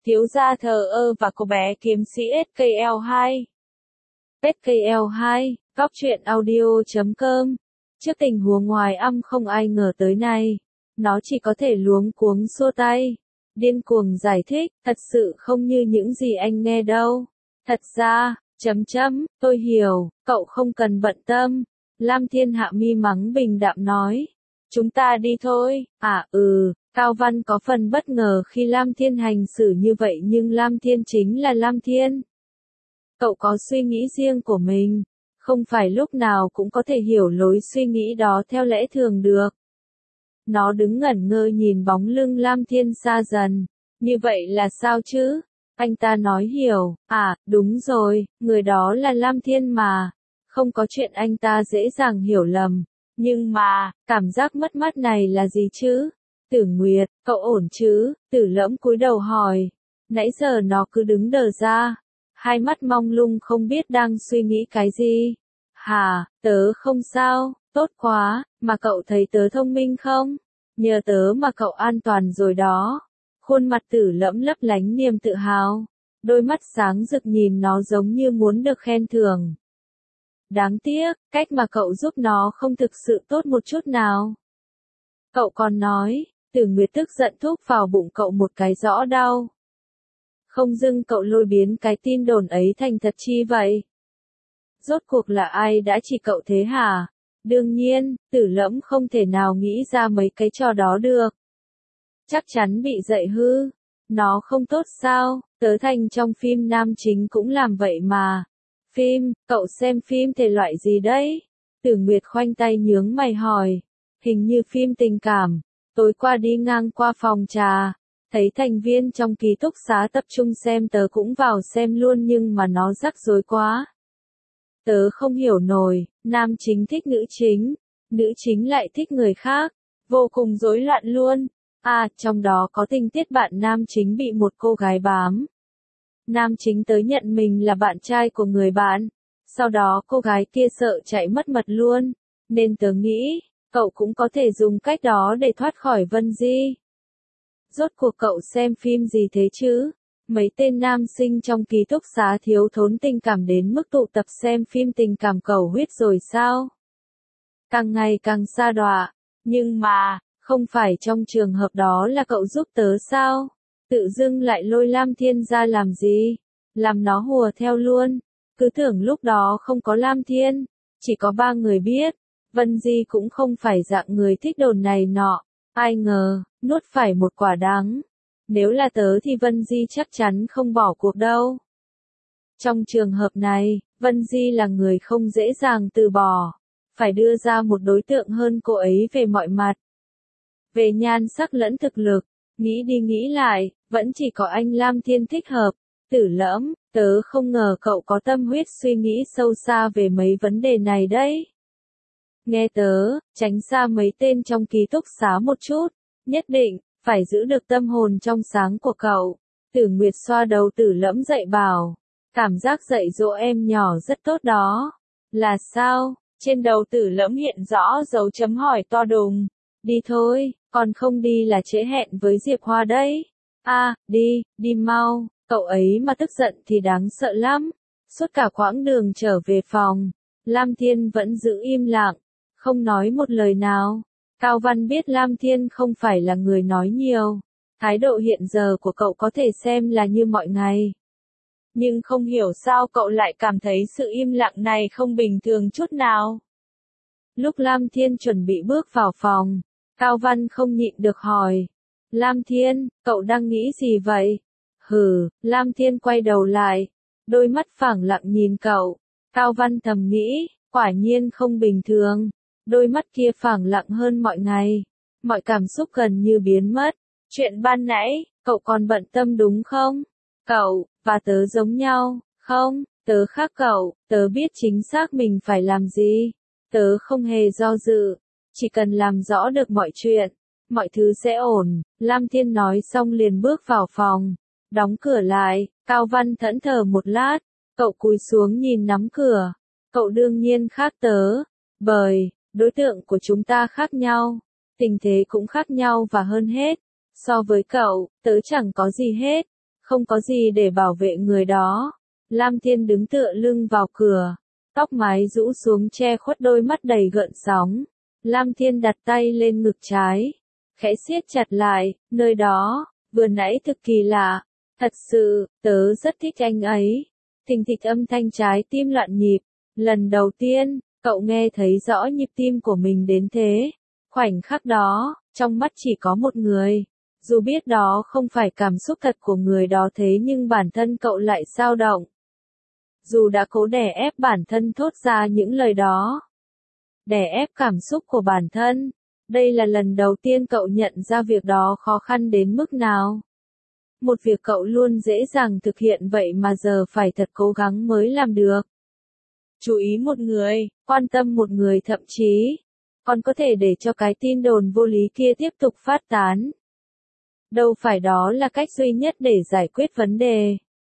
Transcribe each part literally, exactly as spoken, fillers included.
thiếu gia thờ ơ và cô bé kiếm sĩ ét ca lờ hai. ét ca lờ hai, góc truyện audio chấm com. Trước tình huống ngoài âm không ai ngờ tới này, nó chỉ có thể luống cuống xua tay, điên cuồng giải thích, thật sự không như những gì anh nghe đâu. Thật ra, chấm chấm, tôi hiểu, cậu không cần bận tâm. Lam Thiên hạ mi mắng bình đạm nói. Chúng ta đi thôi. À ừ, Cao Văn có phần bất ngờ khi Lam Thiên hành xử như vậy nhưng Lam Thiên chính là Lam Thiên. Cậu có suy nghĩ riêng của mình, không phải lúc nào cũng có thể hiểu lối suy nghĩ đó theo lẽ thường được. Nó đứng ngẩn ngơ nhìn bóng lưng Lam Thiên xa dần. Như vậy là sao chứ? Anh ta nói hiểu, à, đúng rồi, người đó là Lam Thiên mà. Không có chuyện anh ta dễ dàng hiểu lầm. Nhưng mà, cảm giác mất mát này là gì chứ? Tử Nguyệt, cậu ổn chứ? Tử Lẫm cúi đầu hỏi. Nãy giờ nó cứ đứng đờ ra. Hai mắt mong lung không biết đang suy nghĩ cái gì. Hà, tớ không sao, tốt quá, mà cậu thấy tớ thông minh không? Nhờ tớ mà cậu an toàn rồi đó. Khuôn mặt Tử Lẫm lấp lánh niềm tự hào. Đôi mắt sáng rực nhìn nó giống như muốn được khen thưởng. Đáng tiếc, cách mà cậu giúp nó không thực sự tốt một chút nào. Cậu còn nói, Tử Nguyệt tức giận thúc vào bụng cậu một cái rõ đau. Không dưng cậu lôi biến cái tin đồn ấy thành thật chi vậy? Rốt cuộc là ai đã chỉ cậu thế hả? Đương nhiên, Tử Lẫm không thể nào nghĩ ra mấy cái trò đó được. Chắc chắn bị dạy hư. Nó không tốt sao? Tớ Thành trong phim nam chính cũng làm vậy mà. Phim, cậu xem phim thể loại gì đấy? Tử Nguyệt khoanh tay nhướng mày hỏi. Hình như phim tình cảm. Tối qua đi ngang qua phòng trà, thấy thành viên trong ký túc xá tập trung xem tớ cũng vào xem luôn nhưng mà nó rắc rối quá. Tớ không hiểu nổi, nam chính thích nữ chính, nữ chính lại thích người khác, vô cùng rối loạn luôn. À, trong đó có tình tiết bạn nam chính bị một cô gái bám. Nam chính tới nhận mình là bạn trai của người bạn, sau đó cô gái kia sợ chạy mất mật luôn, nên tớ nghĩ, cậu cũng có thể dùng cách đó để thoát khỏi Vân Di. Rốt cuộc cậu xem phim gì thế chứ? Mấy tên nam sinh trong ký túc xá thiếu thốn tình cảm đến mức tụ tập xem phim tình cảm cầu huyết rồi sao? Càng ngày càng xa đọa, nhưng mà, không phải trong trường hợp đó là cậu giúp tớ sao? Tự dưng lại lôi Lam Thiên ra làm gì? Làm nó hùa theo luôn. Cứ tưởng lúc đó không có Lam Thiên, chỉ có ba người biết. Vân Di cũng không phải dạng người thích đồn này nọ. Ai ngờ, nuốt phải một quả đắng. Nếu là tớ thì Vân Di chắc chắn không bỏ cuộc đâu. Trong trường hợp này, Vân Di là người không dễ dàng từ bỏ. Phải đưa ra một đối tượng hơn cô ấy về mọi mặt. Về nhan sắc lẫn thực lực, nghĩ đi nghĩ lại, vẫn chỉ có anh Lam Thiên thích hợp. Tử Lẫm, tớ không ngờ cậu có tâm huyết suy nghĩ sâu xa về mấy vấn đề này đấy. Nghe tớ, tránh xa mấy tên trong ký túc xá một chút, nhất định, phải giữ được tâm hồn trong sáng của cậu. Tử Nguyệt xoa đầu Tử Lẫm dạy bảo, cảm giác dạy dỗ em nhỏ rất tốt đó. Là sao? Trên đầu Tử Lẫm hiện rõ dấu chấm hỏi to đùng. Đi thôi, còn không đi là trễ hẹn với Diệp Hoa đấy. À, đi, đi mau, cậu ấy mà tức giận thì đáng sợ lắm. Suốt cả quãng đường trở về phòng, Lam Thiên vẫn giữ im lặng, không nói một lời nào. Cao Văn biết Lam Thiên không phải là người nói nhiều. Thái độ hiện giờ của cậu có thể xem là như mọi ngày. Nhưng không hiểu sao cậu lại cảm thấy sự im lặng này không bình thường chút nào. Lúc Lam Thiên chuẩn bị bước vào phòng, Cao Văn không nhịn được hỏi. Lam Thiên, cậu đang nghĩ gì vậy? Hừ, Lam Thiên quay đầu lại, đôi mắt phẳng lặng nhìn cậu. Cao Văn thầm nghĩ, quả nhiên không bình thường. Đôi mắt kia phẳng lặng hơn mọi ngày. Mọi cảm xúc gần như biến mất. Chuyện ban nãy, cậu còn bận tâm đúng không? Cậu, và tớ giống nhau, không? Tớ khác cậu, tớ biết chính xác mình phải làm gì. Tớ không hề do dự. Chỉ cần làm rõ được mọi chuyện, mọi thứ sẽ ổn. Lam Thiên nói xong liền bước vào phòng. Đóng cửa lại, Cao Văn thẫn thờ một lát. Cậu cúi xuống nhìn nắm cửa. Cậu đương nhiên khác tớ. Bởi, đối tượng của chúng ta khác nhau. Tình thế cũng khác nhau và hơn hết. So với cậu, tớ chẳng có gì hết. Không có gì để bảo vệ người đó. Lam Thiên đứng tựa lưng vào cửa, tóc mái rũ xuống che khuất đôi mắt đầy gợn sóng. Lam Thiên đặt tay lên ngực trái, khẽ siết chặt lại, nơi đó, vừa nãy thực kỳ lạ. Thật sự, tớ rất thích anh ấy. Thình thịch âm thanh trái tim loạn nhịp. Lần đầu tiên, cậu nghe thấy rõ nhịp tim của mình đến thế. Khoảnh khắc đó, trong mắt chỉ có một người. Dù biết đó không phải cảm xúc thật của người đó thế nhưng bản thân cậu lại dao động. Dù đã cố đè ép bản thân thốt ra những lời đó. Đè ép cảm xúc của bản thân. Đây là lần đầu tiên cậu nhận ra việc đó khó khăn đến mức nào. Một việc cậu luôn dễ dàng thực hiện vậy mà giờ phải thật cố gắng mới làm được. Chú ý một người, quan tâm một người thậm chí, còn có thể để cho cái tin đồn vô lý kia tiếp tục phát tán. Đâu phải đó là cách duy nhất để giải quyết vấn đề.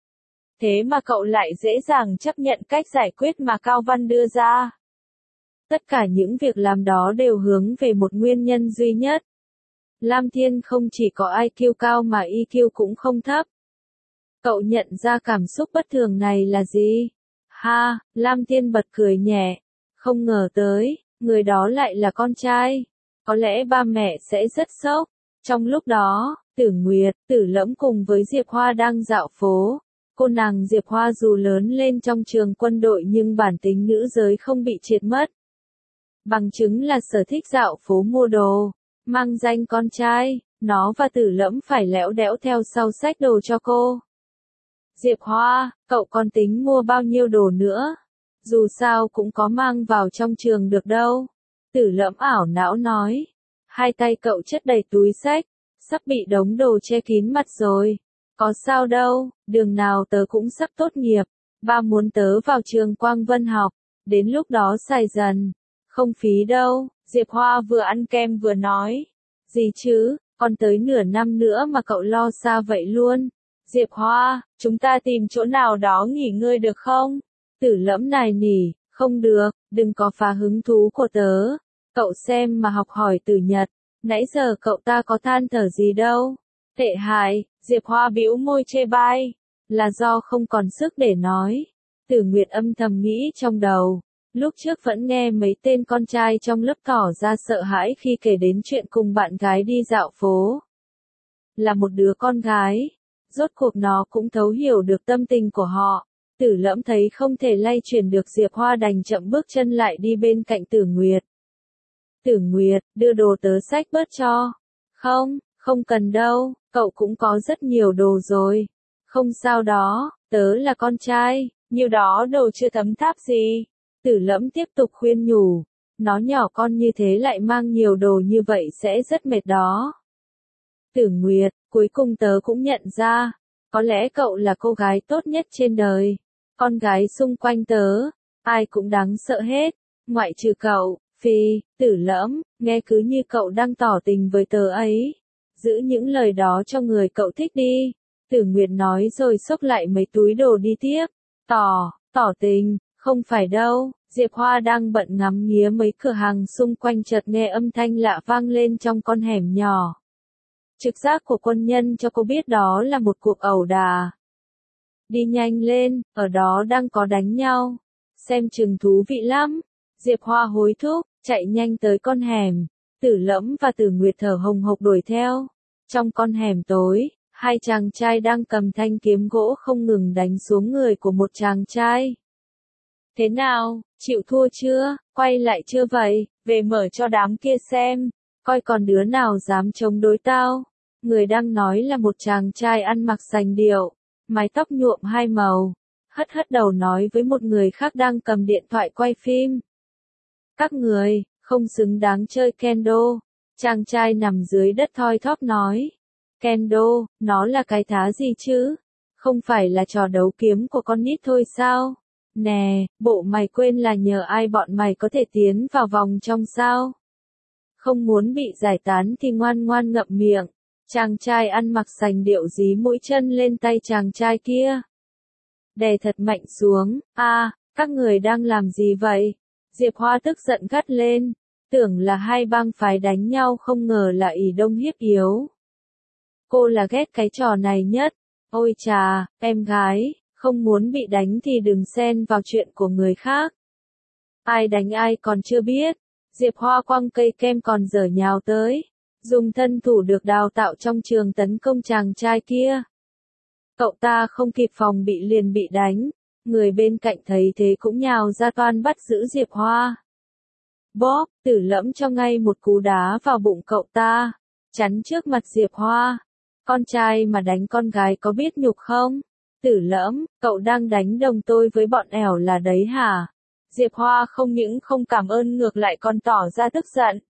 Thế mà cậu lại dễ dàng chấp nhận cách giải quyết mà Cao Văn đưa ra. Tất cả những việc làm đó đều hướng về một nguyên nhân duy nhất. Lam Thiên không chỉ có i kiu cao mà i kiu cũng không thấp. Cậu nhận ra cảm xúc bất thường này là gì? Ha, Lam Thiên bật cười nhẹ. Không ngờ tới, người đó lại là con trai. Có lẽ ba mẹ sẽ rất sốc. Trong lúc đó, Tử Nguyệt, Tử Lẫm cùng với Diệp Hoa đang dạo phố. Cô nàng Diệp Hoa dù lớn lên trong trường quân đội nhưng bản tính nữ giới không bị triệt mất. Bằng chứng là sở thích dạo phố mua đồ. Mang danh con trai, nó và Tử Lẫm phải lẽo đẽo theo sau xách đồ cho cô. Diệp Hoa, cậu còn tính mua bao nhiêu đồ nữa? Dù sao cũng có mang vào trong trường được đâu. Tử Lẫm ảo não nói. Hai tay cậu chất đầy túi xách, sắp bị đống đồ che kín mặt rồi. Có sao đâu, đường nào tớ cũng sắp tốt nghiệp. Ba muốn tớ vào trường Quang Vân học, đến lúc đó xài dần. Không phí đâu, Diệp Hoa vừa ăn kem vừa nói. Gì chứ, còn tới nửa năm nữa mà cậu lo xa vậy luôn. Diệp Hoa, chúng ta tìm chỗ nào đó nghỉ ngơi được không? Tử Lẫm nài nỉ, không được, đừng có phá hứng thú của tớ. Cậu xem mà học hỏi từ Nhật, nãy giờ cậu ta có than thở gì đâu. Tệ hại, Diệp Hoa bĩu môi chê bai, là do không còn sức để nói. Tử Nguyệt âm thầm nghĩ trong đầu. Lúc trước vẫn nghe mấy tên con trai trong lớp tỏ ra sợ hãi khi kể đến chuyện cùng bạn gái đi dạo phố. Là một đứa con gái, rốt cuộc nó cũng thấu hiểu được tâm tình của họ. Tử Lẫm thấy không thể lay chuyển được Diệp Hoa đành chậm bước chân lại đi bên cạnh Tử Nguyệt. Tử Nguyệt, đưa đồ tớ xách bớt cho. Không, không cần đâu, cậu cũng có rất nhiều đồ rồi. Không sao đó, tớ là con trai, nhiều đó đồ chưa thấm tháp gì. Tử Lẫm tiếp tục khuyên nhủ, nó nhỏ con như thế lại mang nhiều đồ như vậy sẽ rất mệt đó. Tử Nguyệt, cuối cùng tớ cũng nhận ra, có lẽ cậu là cô gái tốt nhất trên đời. Con gái xung quanh tớ, ai cũng đáng sợ hết, ngoại trừ cậu. Phi, Tử Lẫm, nghe cứ như cậu đang tỏ tình với tớ ấy. Giữ những lời đó cho người cậu thích đi. Tử Nguyệt nói rồi xốc lại mấy túi đồ đi tiếp. Tỏ, tỏ tình. Không phải đâu, Diệp Hoa đang bận ngắm nghía mấy cửa hàng xung quanh chợt nghe âm thanh lạ vang lên trong con hẻm nhỏ. Trực giác của quân nhân cho cô biết đó là một cuộc ẩu đả. Đi nhanh lên, ở đó đang có đánh nhau. Xem chừng thú vị lắm. Diệp Hoa hối thúc, chạy nhanh tới con hẻm. Tử Lẫm và Tử Nguyệt thở hồng hộc đuổi theo. Trong con hẻm tối, hai chàng trai đang cầm thanh kiếm gỗ không ngừng đánh xuống người của một chàng trai. Thế nào, chịu thua chưa, quay lại chưa vậy, về mở cho đám kia xem, coi còn đứa nào dám chống đối tao. Người đang nói là một chàng trai ăn mặc sành điệu, mái tóc nhuộm hai màu, hất hất đầu nói với một người khác đang cầm điện thoại quay phim. Các người, không xứng đáng chơi kendo. Chàng trai nằm dưới đất thoi thóp nói. Kendo, nó là cái thá gì chứ? Không phải là trò đấu kiếm của con nít thôi sao? Nè, bộ mày quên là nhờ ai bọn mày có thể tiến vào vòng trong sao? Không muốn bị giải tán thì ngoan ngoan ngậm miệng. Chàng trai ăn mặc sành điệu dí mũi chân lên tay chàng trai kia. Đè thật mạnh xuống, a, à, các người đang làm gì vậy? Diệp Hoa tức giận gắt lên, tưởng là hai bang phái đánh nhau không ngờ là ỷ đông hiếp yếu. Cô là ghét cái trò này nhất, Ôi chà, em gái, không muốn bị đánh thì đừng xen vào chuyện của người khác. Ai đánh ai còn chưa biết. Diệp Hoa quăng cây kem còn dở nhào tới, dùng thân thủ được đào tạo trong trường tấn công chàng trai kia. Cậu ta không kịp phòng bị liền bị đánh, người bên cạnh thấy thế cũng nhào ra toan bắt giữ Diệp Hoa. Bóp, Tử Lẫm cho ngay một cú đá vào bụng cậu ta, chắn trước mặt Diệp Hoa. Con trai mà đánh con gái có biết nhục không? Tử Lẫm, cậu đang đánh đồng tôi với bọn ẻo là đấy hả? Diệp Hoa không những không cảm ơn ngược lại còn tỏ ra tức giận.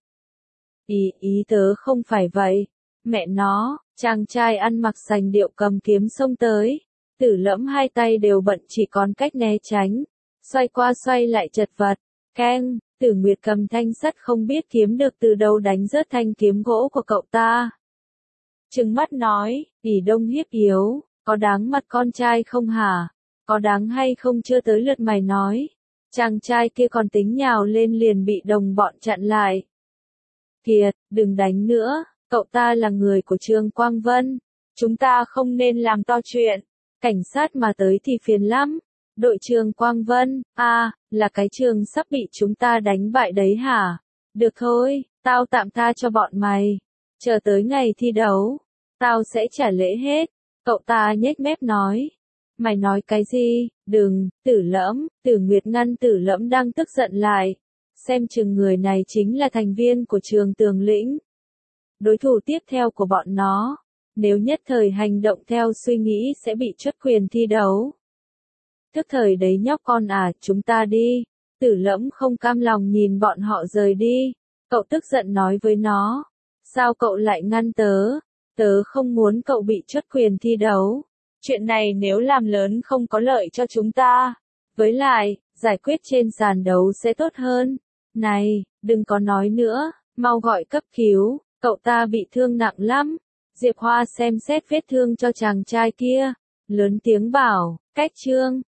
Ý, ý tớ không phải vậy. Mẹ nó, chàng trai ăn mặc sành điệu cầm kiếm xông tới. Tử Lẫm hai tay đều bận chỉ còn cách né tránh. Xoay qua xoay lại chật vật. Keng, Tử Nguyệt cầm thanh sắt không biết kiếm được từ đâu đánh rớt thanh kiếm gỗ của cậu ta. Trừng mắt nói, ỷ đông hiếp yếu, có đáng mặt con trai không hả? Có đáng hay không chưa tới lượt mày nói. Chàng trai kia còn tính nhào lên liền bị đồng bọn chặn lại. Kiệt, đừng đánh nữa, cậu ta là người của Trương Quang Vân. Chúng ta không nên làm to chuyện. Cảnh sát mà tới thì phiền lắm. Đội Trương Quang Vân, à, là cái trường sắp bị chúng ta đánh bại đấy hả? Được thôi, tao tạm tha cho bọn mày. Chờ tới ngày thi đấu, tao sẽ trả lễ hết. Cậu ta nhếch mép nói. Mày nói cái gì? Đừng, Tử Lẫm, Tử Nguyệt ngăn Tử Lẫm đang tức giận lại. Xem chừng người này chính là thành viên của trường Tường Lĩnh. Đối thủ tiếp theo của bọn nó. Nếu nhất thời hành động theo suy nghĩ sẽ bị truất quyền thi đấu. Tức thời đấy nhóc con à, chúng ta đi. Tử Lẫm không cam lòng nhìn bọn họ rời đi. Cậu tức giận nói với nó. Sao cậu lại ngăn tớ? Tớ không muốn cậu bị truất quyền thi đấu. Chuyện này nếu làm lớn không có lợi cho chúng ta. Với lại, giải quyết trên sàn đấu sẽ tốt hơn. Này, đừng có nói nữa, mau gọi cấp cứu, cậu ta bị thương nặng lắm. Diệp Hoa xem xét vết thương cho chàng trai kia, lớn tiếng bảo, cách Trương.